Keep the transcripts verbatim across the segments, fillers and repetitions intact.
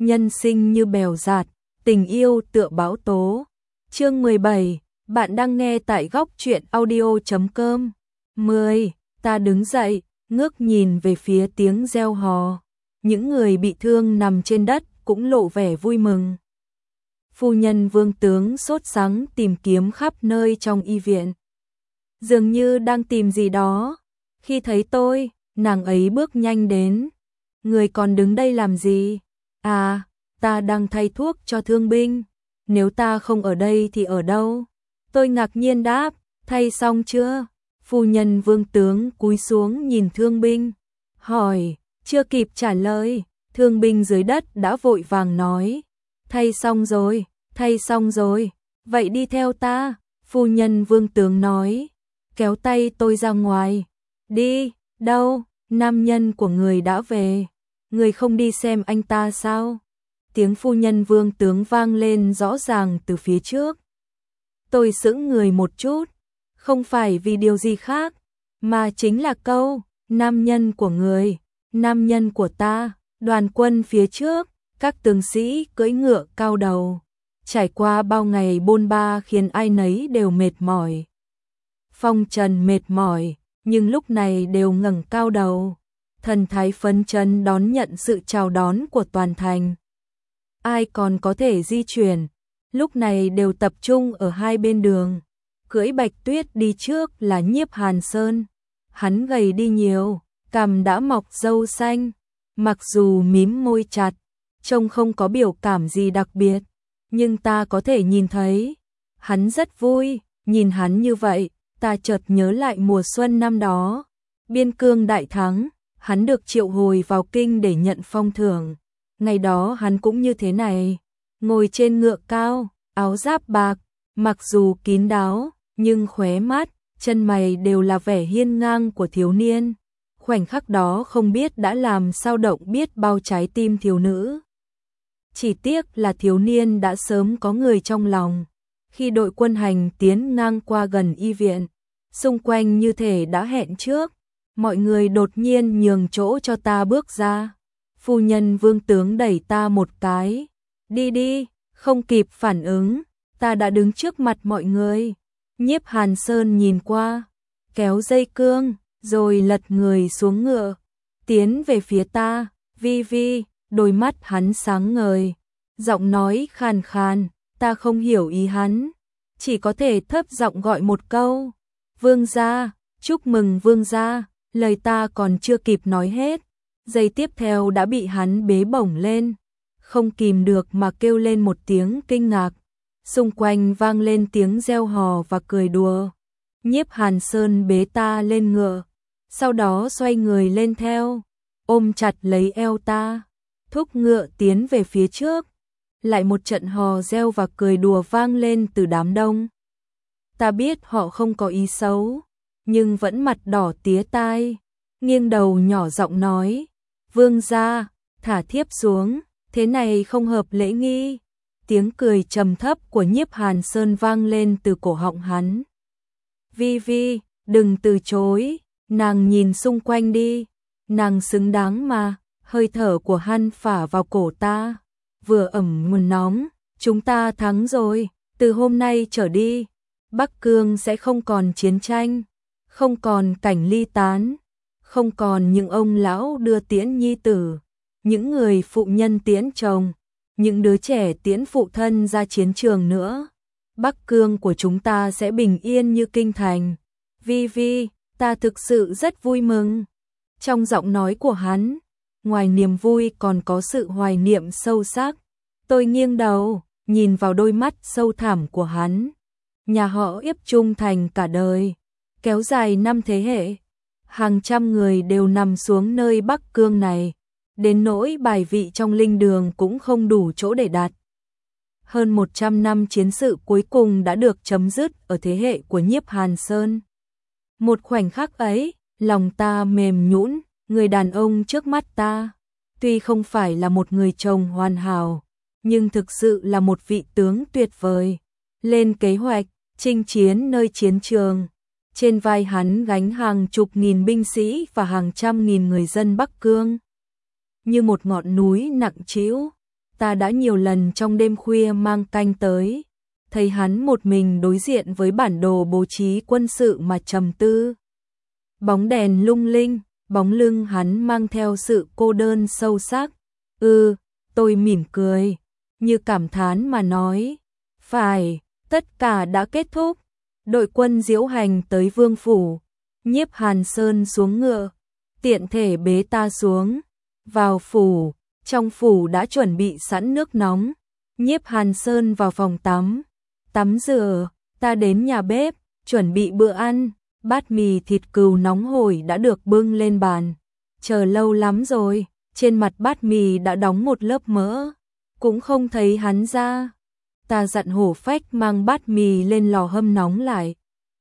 nhân sinh như bèo dạt, tình yêu tựa bão tố. Chương mười bảy, bạn đang nghe tại góc truyện audio chấm com. mười. Ta đứng dậy, ngước nhìn về phía tiếng reo hò. Những người bị thương nằm trên đất cũng lộ vẻ vui mừng. Phu nhân Vương tướng sốt sắng tìm kiếm khắp nơi trong y viện. Dường như đang tìm gì đó. Khi thấy tôi, nàng ấy bước nhanh đến. Người còn đứng đây làm gì? À, ta đang thay thuốc cho thương binh. Nếu ta không ở đây thì ở đâu? Tôi ngạc nhiên đáp, thay xong chưa? Phu nhân Vương tướng cúi xuống nhìn thương binh. Hỏi, chưa kịp trả lời, thương binh dưới đất đã vội vàng nói. Thay xong rồi, thay xong rồi, vậy đi theo ta. Phu nhân Vương tướng nói, kéo tay tôi ra ngoài. Đi, đâu? Nam nhân của người đã về. Người không đi xem anh ta sao? Tiếng phu nhân Vương tướng vang lên rõ ràng từ phía trước. Tôi sững người một chút, không phải vì điều gì khác, mà chính là câu, nam nhân của người, nam nhân của ta. Đoàn quân phía trước, các tướng sĩ cưỡi ngựa cao đầu, trải qua bao ngày bôn ba khiến ai nấy đều mệt mỏi. Phong Trần mệt mỏi, nhưng lúc này đều ngẩng cao đầu, thần thái phấn chấn đón nhận sự chào đón của toàn thành. Ai còn có thể di chuyển, lúc này đều tập trung ở hai bên đường. Cưỡi Bạch Tuyết đi trước là Nhiếp Hàn Sơn. Hắn gầy đi nhiều, cằm đã mọc râu xanh, mặc dù mím môi chặt, trông không có biểu cảm gì đặc biệt, nhưng ta có thể nhìn thấy, hắn rất vui. Nhìn hắn như vậy, ta chợt nhớ lại mùa xuân năm đó, biên cương đại thắng, hắn được triệu hồi vào kinh để nhận phong thưởng. Ngày đó hắn cũng như thế này, ngồi trên ngựa cao, áo giáp bạc, mặc dù kín đáo, nhưng khóe mắt, chân mày đều là vẻ hiên ngang của thiếu niên. Khoảnh khắc đó không biết đã làm sao động biết bao trái tim thiếu nữ. Chỉ tiếc là thiếu niên đã sớm có người trong lòng. Khi đội quân hành tiến ngang qua gần y viện, xung quanh như thể đã hẹn trước, mọi người đột nhiên nhường chỗ cho ta bước ra. Phu nhân Vương tướng đẩy ta một cái. Đi đi, không kịp phản ứng, ta đã đứng trước mặt mọi người. Nhiếp Hàn Sơn nhìn qua, kéo dây cương, rồi lật người xuống ngựa, tiến về phía ta. Vi vi, đôi mắt hắn sáng ngời, giọng nói khàn khàn, ta không hiểu ý hắn, chỉ có thể thấp giọng gọi một câu. Vương gia, chúc mừng vương gia. Lời ta còn chưa kịp nói hết, giây tiếp theo đã bị hắn bế bổng lên, không kìm được mà kêu lên một tiếng kinh ngạc. Xung quanh vang lên tiếng reo hò và cười đùa. Nhiếp Hàn Sơn bế ta lên ngựa, sau đó xoay người lên theo, ôm chặt lấy eo ta, thúc ngựa tiến về phía trước. Lại một trận hò reo và cười đùa vang lên từ đám đông. Ta biết họ không có ý xấu, nhưng vẫn mặt đỏ tía tai, nghiêng đầu nhỏ giọng nói, vương gia, thả thiếp xuống, thế này không hợp lễ nghi. Tiếng cười trầm thấp của Nhiếp Hàn Sơn vang lên từ cổ họng hắn. Vi vi, đừng từ chối, nàng nhìn xung quanh đi, nàng xứng đáng mà. Hơi thở của hắn phả vào cổ ta, vừa ẩm nguồn nóng. Chúng ta thắng rồi, từ hôm nay trở đi, Bắc Cương sẽ không còn chiến tranh, không còn cảnh ly tán, không còn những ông lão đưa tiễn nhi tử, những người phụ nhân tiễn chồng, những đứa trẻ tiễn phụ thân ra chiến trường nữa. Bắc Cương của chúng ta sẽ bình yên như kinh thành. Vi vi, ta thực sự rất vui mừng. Trong giọng nói của hắn, ngoài niềm vui còn có sự hoài niệm sâu sắc. Tôi nghiêng đầu, nhìn vào đôi mắt sâu thẳm của hắn. Nhà họ Yếp trung thành cả đời, kéo dài năm thế hệ, hàng trăm người đều nằm xuống nơi Bắc Cương này, đến nỗi bài vị trong linh đường cũng không đủ chỗ để đặt. Hơn một trăm năm chiến sự cuối cùng đã được chấm dứt ở thế hệ của Nhiếp Hàn Sơn. Một khoảnh khắc ấy, lòng ta mềm nhũn. Người đàn ông trước mắt ta, tuy không phải là một người chồng hoàn hảo, nhưng thực sự là một vị tướng tuyệt vời. Lên kế hoạch, chinh chiến nơi chiến trường. Trên vai hắn gánh hàng chục nghìn binh sĩ và hàng trăm nghìn người dân Bắc Cương. Như một ngọn núi nặng trĩu, ta đã nhiều lần trong đêm khuya mang canh tới, thấy hắn một mình đối diện với bản đồ bố trí quân sự mà trầm tư. Bóng đèn lung linh, bóng lưng hắn mang theo sự cô đơn sâu sắc. Ừ, tôi mỉm cười, như cảm thán mà nói. Phải, tất cả đã kết thúc. Đội quân diễu hành tới vương phủ. Nhiếp Hàn Sơn xuống ngựa, tiện thể bế ta xuống. Vào phủ, trong phủ đã chuẩn bị sẵn nước nóng. Nhiếp Hàn Sơn vào phòng tắm. Tắm rửa, ta đến nhà bếp, chuẩn bị bữa ăn. Bát mì thịt cừu nóng hổi đã được bưng lên bàn. Chờ lâu lắm rồi, trên mặt bát mì đã đóng một lớp mỡ. Cũng không thấy hắn ra. Ta dặn Hổ Phách mang bát mì lên lò hâm nóng lại.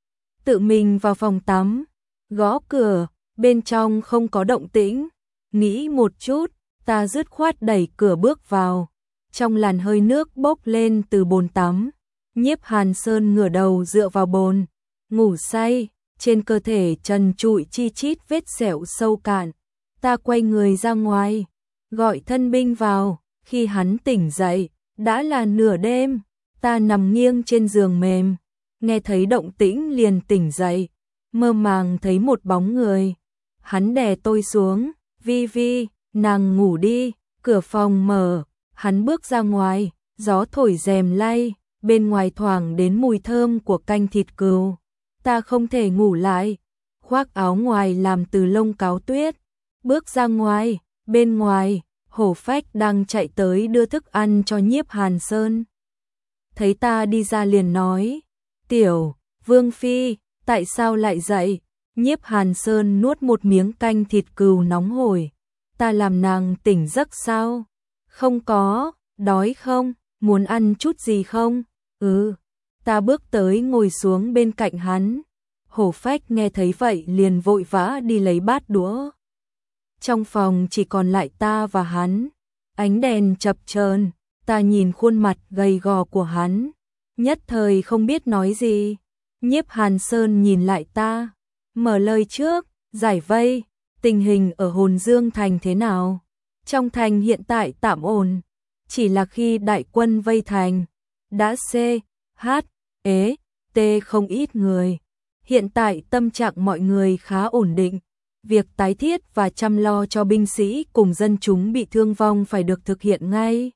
Tự mình vào phòng tắm, gõ cửa, bên trong không có động tĩnh. Nghĩ một chút, ta dứt khoát đẩy cửa bước vào. Trong làn hơi nước bốc lên từ bồn tắm. Nhiếp Hàn Sơn ngửa đầu dựa vào bồn, ngủ say, trên cơ thể trần trụi chi chít vết sẹo sâu cạn. Ta quay người ra ngoài, gọi thân binh vào. Khi hắn tỉnh dậy, đã là nửa đêm. Ta nằm nghiêng trên giường mềm, nghe thấy động tĩnh liền tỉnh dậy, mơ màng thấy một bóng người. Hắn đè tôi xuống, Vi Vi, nàng ngủ đi. Cửa phòng mở, hắn bước ra ngoài, gió thổi rèm lay, bên ngoài thoảng đến mùi thơm của canh thịt cừu. Ta không thể ngủ lại, khoác áo ngoài làm từ lông cáo tuyết, bước ra ngoài. Bên ngoài, Hổ Phách đang chạy tới đưa thức ăn cho Nhiếp Hàn Sơn. Thấy ta đi ra liền nói, Tiểu, Vương Phi, tại sao lại dậy? Nhiếp Hàn Sơn nuốt một miếng canh thịt cừu nóng hổi. Ta làm nàng tỉnh giấc sao? Không có, đói không? Muốn ăn chút gì không? Ừ. Ta bước tới ngồi xuống bên cạnh hắn. Hổ Phách nghe thấy vậy liền vội vã đi lấy bát đũa. Trong phòng chỉ còn lại ta và hắn. Ánh đèn chập chờn, ta nhìn khuôn mặt gầy gò của hắn, nhất thời không biết nói gì. Nhiếp Hàn Sơn nhìn lại ta, mở lời trước, giải vây, tình hình ở Hồn Dương thành thế nào? Trong thành hiện tại tạm ổn, chỉ là khi đại quân vây thành, đã C, H, E, T không ít người. Hiện tại tâm trạng mọi người khá ổn định. Việc tái thiết và chăm lo cho binh sĩ cùng dân chúng bị thương vong phải được thực hiện ngay.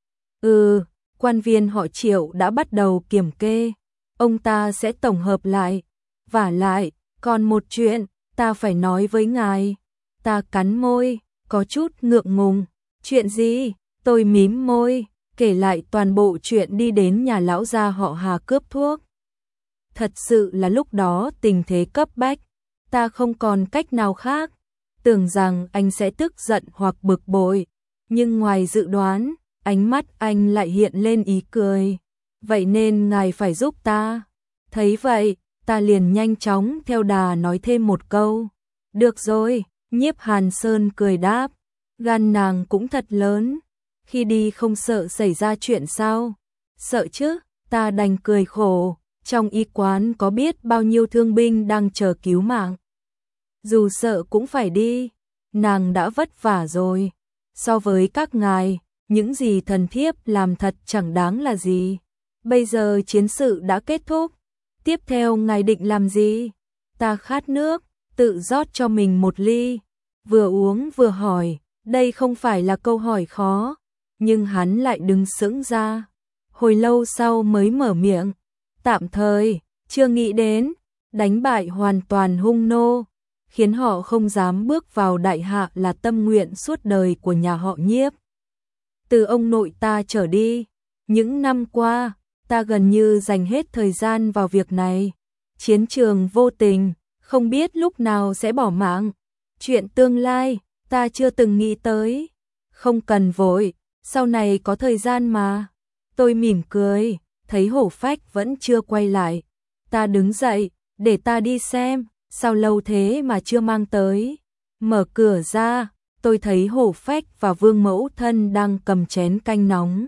Ừ, quan viên họ Triệu đã bắt đầu kiểm kê. Ông ta sẽ tổng hợp lại. Vả lại, còn một chuyện, ta phải nói với ngài. Ta cắn môi, có chút ngượng ngùng. Chuyện gì? Tôi mím môi, kể lại toàn bộ chuyện đi đến nhà lão gia họ Hà cướp thuốc. Thật sự là lúc đó tình thế cấp bách. Ta không còn cách nào khác, tưởng rằng anh sẽ tức giận hoặc bực bội, nhưng ngoài dự đoán, ánh mắt anh lại hiện lên ý cười. Vậy nên ngài phải giúp ta. Thấy vậy, ta liền nhanh chóng theo đà nói thêm một câu. Được rồi, Nhiếp Hàn Sơn cười đáp, gan nàng cũng thật lớn, khi đi không sợ xảy ra chuyện sao? Sợ chứ, ta đành cười khổ, trong y quán có biết bao nhiêu thương binh đang chờ cứu mạng. Dù sợ cũng phải đi, nàng đã vất vả rồi. So với các ngài, những gì thần thiếp làm thật chẳng đáng là gì. Bây giờ chiến sự đã kết thúc, tiếp theo ngài định làm gì? Ta khát nước, tự rót cho mình một ly, vừa uống vừa hỏi. Đây không phải là câu hỏi khó, nhưng hắn lại đứng sững ra. Hồi lâu sau mới mở miệng, tạm thời, chưa nghĩ đến, đánh bại hoàn toàn hung nô, khiến họ không dám bước vào đại hạ là tâm nguyện suốt đời của nhà họ Nhiếp. Từ ông nội ta trở đi, những năm qua, ta gần như dành hết thời gian vào việc này. Chiến trường vô tình, không biết lúc nào sẽ bỏ mạng. Chuyện tương lai, ta chưa từng nghĩ tới. Không cần vội, sau này có thời gian mà. Tôi mỉm cười, thấy Hổ Phách vẫn chưa quay lại. Ta đứng dậy, để ta đi xem, sao lâu thế mà chưa mang tới. Mở cửa ra, tôi thấy Hổ Phách và Vương Mẫu Thân đang cầm chén canh nóng.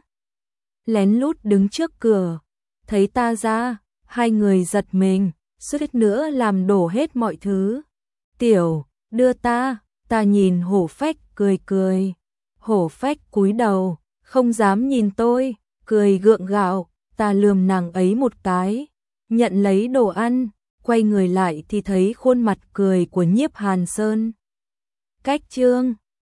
Lén lút đứng trước cửa, thấy ta ra, hai người giật mình, suýt nữa làm đổ hết mọi thứ. Tiểu, đưa ta, ta nhìn Hổ Phách cười cười. Hổ Phách cúi đầu, không dám nhìn tôi, cười gượng gạo, ta lườm nàng ấy một cái, nhận lấy đồ ăn, quay người lại thì thấy khuôn mặt cười của Nhiếp Hàn Sơn. Cách chương